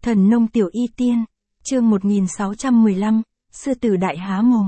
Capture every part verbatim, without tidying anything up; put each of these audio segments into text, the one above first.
Thần nông tiểu y tiên, chương một nghìn sáu trăm mười lăm, sư tử đại há mồm.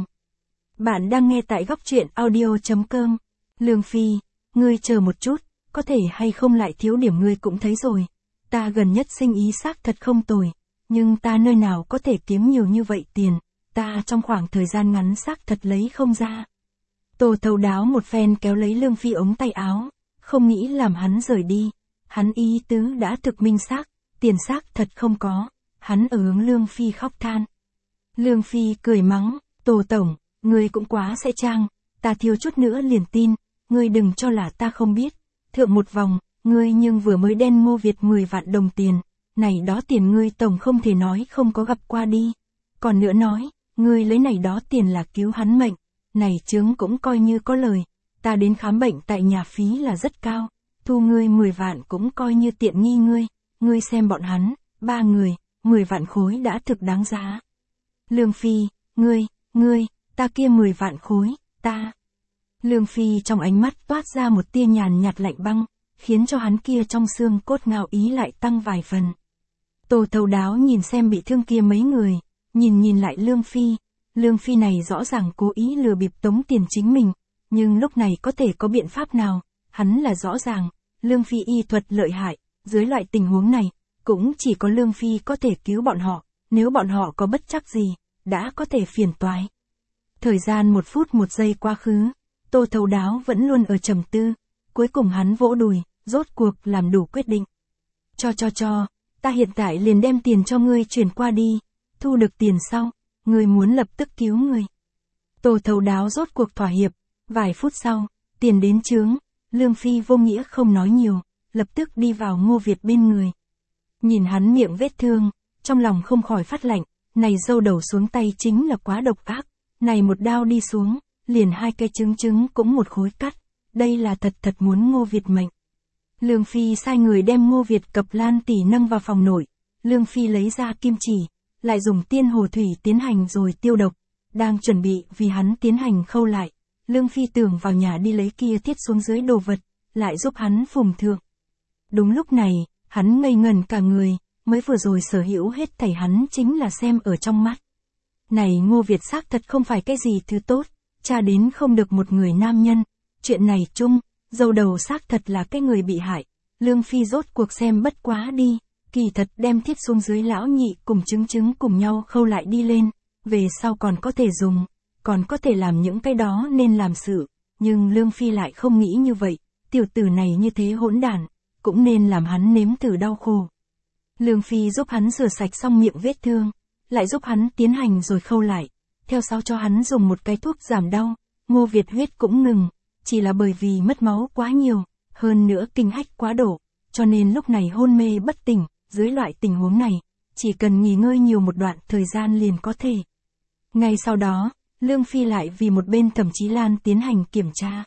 Bạn đang nghe tại góc truyện audio chấm com. Lương Phi, ngươi chờ một chút, có thể hay không lại thiếu điểm ngươi cũng thấy rồi. Ta gần nhất sinh ý xác thật không tồi, nhưng ta nơi nào có thể kiếm nhiều như vậy tiền, ta trong khoảng thời gian ngắn xác thật lấy không ra. Tô thấu đáo một phen kéo lấy Lương Phi ống tay áo, không nghĩ làm hắn rời đi. Hắn ý tứ đã thực minh xác, tiền xác thật không có. Hắn ở hướng Lương Phi khóc than. Lương Phi cười mắng, Tô tổng, ngươi cũng quá sẽ trang, ta thiếu chút nữa liền tin, ngươi đừng cho là ta không biết. Thượng một vòng, ngươi nhưng vừa mới đen Ngô Việt mười vạn đồng tiền, này đó tiền ngươi tổng không thể nói không có gặp qua đi. Còn nữa nói, ngươi lấy này đó tiền là cứu hắn mệnh, này chướng cũng coi như có lời, ta đến khám bệnh tại nhà phí là rất cao, thu ngươi mười vạn cũng coi như tiện nghi ngươi, ngươi xem bọn hắn, ba người, mười vạn khối đã thực đáng giá. Lương Phi, ngươi, ngươi, ta kia mười vạn khối, ta. Lương Phi trong ánh mắt toát ra một tia nhàn nhạt lạnh băng, khiến cho hắn kia trong xương cốt ngạo ý lại tăng vài phần. Tô thấu đáo nhìn xem bị thương kia mấy người, nhìn nhìn lại Lương Phi, Lương Phi này rõ ràng cố ý lừa bịp tống tiền chính mình, nhưng lúc này có thể có biện pháp nào, hắn là rõ ràng, Lương Phi y thuật lợi hại, dưới loại tình huống này, cũng chỉ có Lương Phi có thể cứu bọn họ, nếu bọn họ có bất trắc gì, đã có thể phiền toái. Thời gian một phút một giây quá khứ, Tô thấu đáo vẫn luôn ở trầm tư, cuối cùng hắn vỗ đùi, rốt cuộc làm đủ quyết định. Cho cho cho, ta hiện tại liền đem tiền cho ngươi chuyển qua đi, thu được tiền sau, ngươi muốn lập tức cứu người. Tô thấu đáo rốt cuộc thỏa hiệp, vài phút sau, tiền đến chướng, Lương Phi vô nghĩa không nói nhiều, lập tức đi vào Ngô Việt bên người. Nhìn hắn miệng vết thương, trong lòng không khỏi phát lạnh, này dâu đầu xuống tay chính là quá độc ác, này một đao đi xuống, liền hai cây trứng trứng cũng một khối cắt, đây là thật thật muốn Ngô Việt mệnh. Lương Phi sai người đem Ngô Việt cập lan tỉ nâng vào phòng nội, Lương Phi lấy ra kim chỉ, lại dùng tiên hồ thủy tiến hành rồi tiêu độc, đang chuẩn bị vì hắn tiến hành khâu lại, Lương Phi tưởng vào nhà đi lấy kia thiết xuống dưới đồ vật, lại giúp hắn phùng thượng. Đúng lúc này, hắn ngây ngần cả người, mới vừa rồi sở hữu hết thảy hắn chính là xem ở trong mắt. Này Ngô Việt xác thật không phải cái gì thứ tốt, cha đến không được một người nam nhân, chuyện này chung, dâu đầu xác thật là cái người bị hại, Lương Phi rốt cuộc xem bất quá đi, kỳ thật đem thiết xuống dưới lão nhị cùng trứng trứng cùng nhau khâu lại đi lên, về sau còn có thể dùng, còn có thể làm những cái đó nên làm sự, nhưng Lương Phi lại không nghĩ như vậy, tiểu tử này như thế hỗn đản, cũng nên làm hắn nếm thử đau khổ. Lương Phi giúp hắn rửa sạch xong miệng vết thương, lại giúp hắn tiến hành rồi khâu lại, theo sau cho hắn dùng một cái thuốc giảm đau, Ngô Việt huyết cũng ngừng, chỉ là bởi vì mất máu quá nhiều, hơn nữa kinh hách quá độ, cho nên lúc này hôn mê bất tỉnh, dưới loại tình huống này, chỉ cần nghỉ ngơi nhiều một đoạn thời gian liền có thể. Ngay sau đó, Lương Phi lại vì một bên Thẩm Chí Lan tiến hành kiểm tra.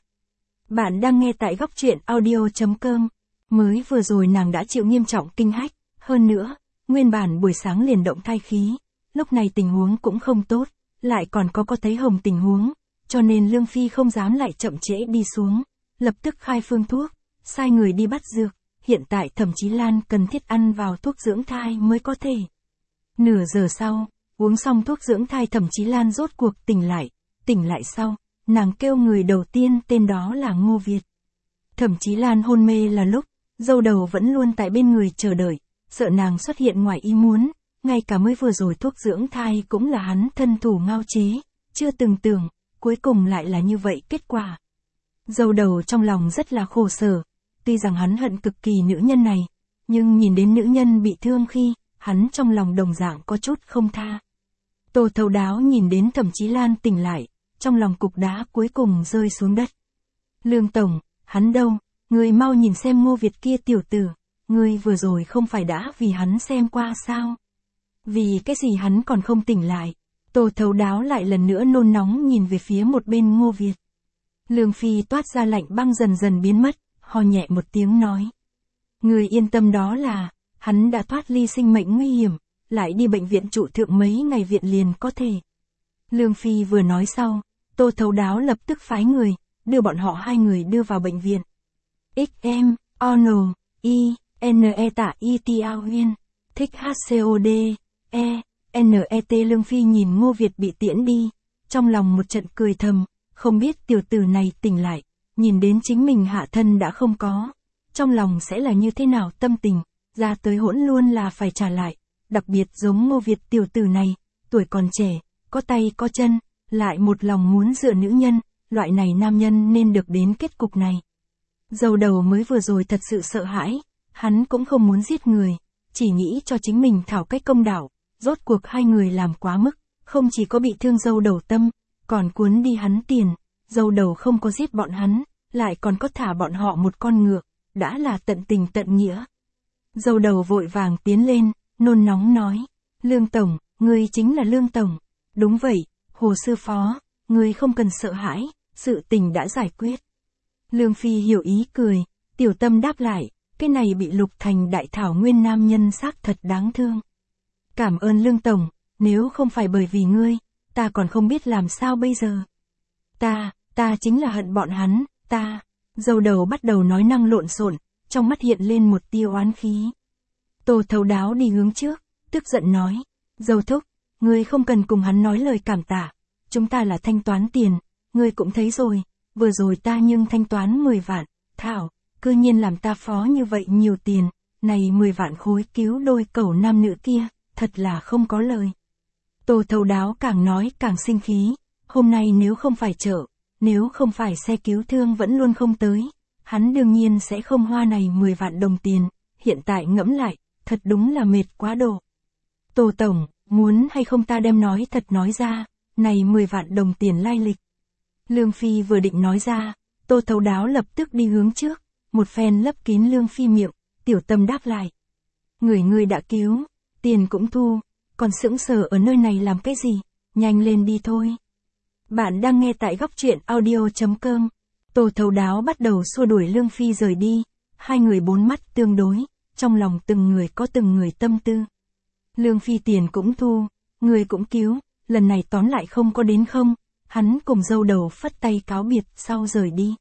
Bạn đang nghe tại góc truyện audio chấm com, mới vừa rồi nàng đã chịu nghiêm trọng kinh hách, hơn nữa, nguyên bản buổi sáng liền động thai khí, lúc này tình huống cũng không tốt, lại còn có có thấy hồng tình huống, cho nên Lương Phi không dám lại chậm trễ đi xuống, lập tức khai phương thuốc, sai người đi bắt dược, hiện tại Thẩm Chí Lan cần thiết ăn vào thuốc dưỡng thai mới có thể. Nửa giờ sau, uống xong thuốc dưỡng thai Thẩm Chí Lan rốt cuộc tỉnh lại, tỉnh lại sau, nàng kêu người đầu tiên tên đó là Ngô Việt. Thẩm Chí Lan hôn mê là lúc, dâu đầu vẫn luôn tại bên người chờ đợi, sợ nàng xuất hiện ngoài ý muốn, ngay cả mới vừa rồi thuốc dưỡng thai cũng là hắn thân thủ ngao chế, chưa từng tưởng, cuối cùng lại là như vậy kết quả. Dâu đầu trong lòng rất là khổ sở, tuy rằng hắn hận cực kỳ nữ nhân này, nhưng nhìn đến nữ nhân bị thương khi, hắn trong lòng đồng dạng có chút không tha. Tô thấu đáo nhìn đến Thẩm Chí Lan tỉnh lại, trong lòng cục đá cuối cùng rơi xuống đất. Lương tổng, hắn đâu, ngươi mau nhìn xem Ngô Việt kia tiểu tử, ngươi vừa rồi không phải đã vì hắn xem qua sao? Vì cái gì hắn còn không tỉnh lại? Tô thấu đáo lại lần nữa nôn nóng nhìn về phía một bên Ngô Việt. Lương Phi toát ra lạnh băng dần dần biến mất, ho nhẹ một tiếng nói. Ngươi yên tâm, đó là, hắn đã thoát ly sinh mệnh nguy hiểm, lại đi bệnh viện trụ thượng mấy ngày viện liền có thể. Lương Phi vừa nói sau, Tô thấu đáo lập tức phái người, đưa bọn họ hai người đưa vào bệnh viện. X M, O N, I, N E tạ Y T A Huyên. Thích hát cô đê, E, Net Lương Phi nhìn Ngô Việt bị tiễn đi, trong lòng một trận cười thầm, không biết tiểu tử này tỉnh lại, nhìn đến chính mình hạ thân đã không có, trong lòng sẽ là như thế nào tâm tình, ra tới hỗn luôn là phải trả lại, đặc biệt giống Ngô Việt tiểu tử này, tuổi còn trẻ, có tay có chân, lại một lòng muốn dựa nữ nhân, loại này nam nhân nên được đến kết cục này. Dầu đầu mới vừa rồi thật sự sợ hãi, hắn cũng không muốn giết người, chỉ nghĩ cho chính mình thảo cách công đạo, rốt cuộc hai người làm quá mức, không chỉ có bị thương dâu đầu tâm, còn cuốn đi hắn tiền, dâu đầu không có giết bọn hắn, lại còn có thả bọn họ một con ngựa, đã là tận tình tận nghĩa. Dâu đầu vội vàng tiến lên, nôn nóng nói, Lương Tổng, ngươi chính là Lương Tổng, đúng vậy, Hồ sư phó, ngươi không cần sợ hãi, sự tình đã giải quyết. Lương Phi hiểu ý cười, tiểu tâm đáp lại, cái này bị lục thành đại thảo nguyên nam nhân xác thật đáng thương. Cảm ơn Lương Tổng, nếu không phải bởi vì ngươi, ta còn không biết làm sao bây giờ. Ta, ta chính là hận bọn hắn, ta, dâu đầu bắt đầu nói năng lộn xộn, trong mắt hiện lên một tia oán khí. Tô Thấu Đáo đi hướng trước, tức giận nói, dâu thúc, ngươi không cần cùng hắn nói lời cảm tạ, chúng ta là thanh toán tiền, ngươi cũng thấy rồi, vừa rồi ta nhưng thanh toán mười vạn, thảo, cư nhiên làm ta phó như vậy nhiều tiền, này mười vạn khối cứu đôi cẩu nam nữ kia, thật là không có lời. Tô Thấu Đáo càng nói càng sinh khí, hôm nay nếu không phải chợ, nếu không phải xe cứu thương vẫn luôn không tới, hắn đương nhiên sẽ không hoa này mười vạn đồng tiền, hiện tại ngẫm lại, thật đúng là mệt quá độ. Tô Tổng, muốn hay không ta đem nói thật nói ra, này mười vạn đồng tiền lai lịch. Lương Phi vừa định nói ra, Tô Thấu Đáo lập tức đi hướng trước, một phen lấp kín Lương Phi miệng, tiểu tâm đáp lại. Người người đã cứu, tiền cũng thu, còn sững sờ ở nơi này làm cái gì, nhanh lên đi thôi. Bạn đang nghe tại góc truyện audio chấm com. Tô Thấu Đáo bắt đầu xua đuổi Lương Phi rời đi, hai người bốn mắt tương đối, trong lòng từng người có từng người tâm tư. Lương Phi tiền cũng thu, người cũng cứu, lần này tóm lại không có đến không, hắn cùng dâu đầu phất tay cáo biệt sau rời đi.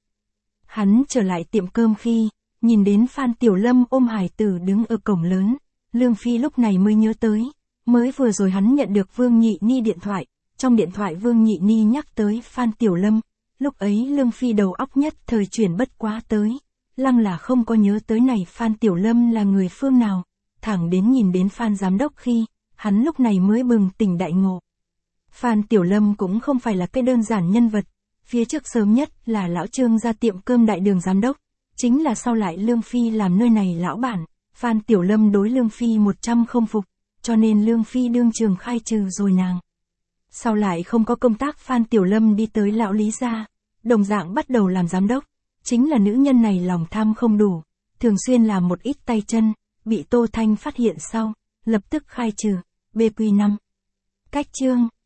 Hắn trở lại tiệm cơm khi, nhìn đến Phan Tiểu Lâm ôm hải tử đứng ở cổng lớn, Lương Phi lúc này mới nhớ tới, mới vừa rồi hắn nhận được Vương Nhị Ni điện thoại, trong điện thoại Vương Nhị Ni nhắc tới Phan Tiểu Lâm, lúc ấy Lương Phi đầu óc nhất thời chuyển bất quá tới, lăng là không có nhớ tới này Phan Tiểu Lâm là người phương nào, thẳng đến nhìn đến Phan Giám Đốc khi, hắn lúc này mới bừng tỉnh đại ngộ. Phan Tiểu Lâm cũng không phải là cái đơn giản nhân vật, phía trước sớm nhất là lão Trương ra tiệm cơm đại đường giám đốc, chính là sau lại Lương Phi làm nơi này lão bản, Phan Tiểu Lâm đối Lương Phi một trăm không phục, cho nên Lương Phi đương trường khai trừ rồi nàng. Sau lại không có công tác Phan Tiểu Lâm đi tới lão Lý gia, đồng dạng bắt đầu làm giám đốc, chính là nữ nhân này lòng tham không đủ, thường xuyên làm một ít tay chân, bị Tô Thanh phát hiện sau, lập tức khai trừ, bê quy năm. Cách chương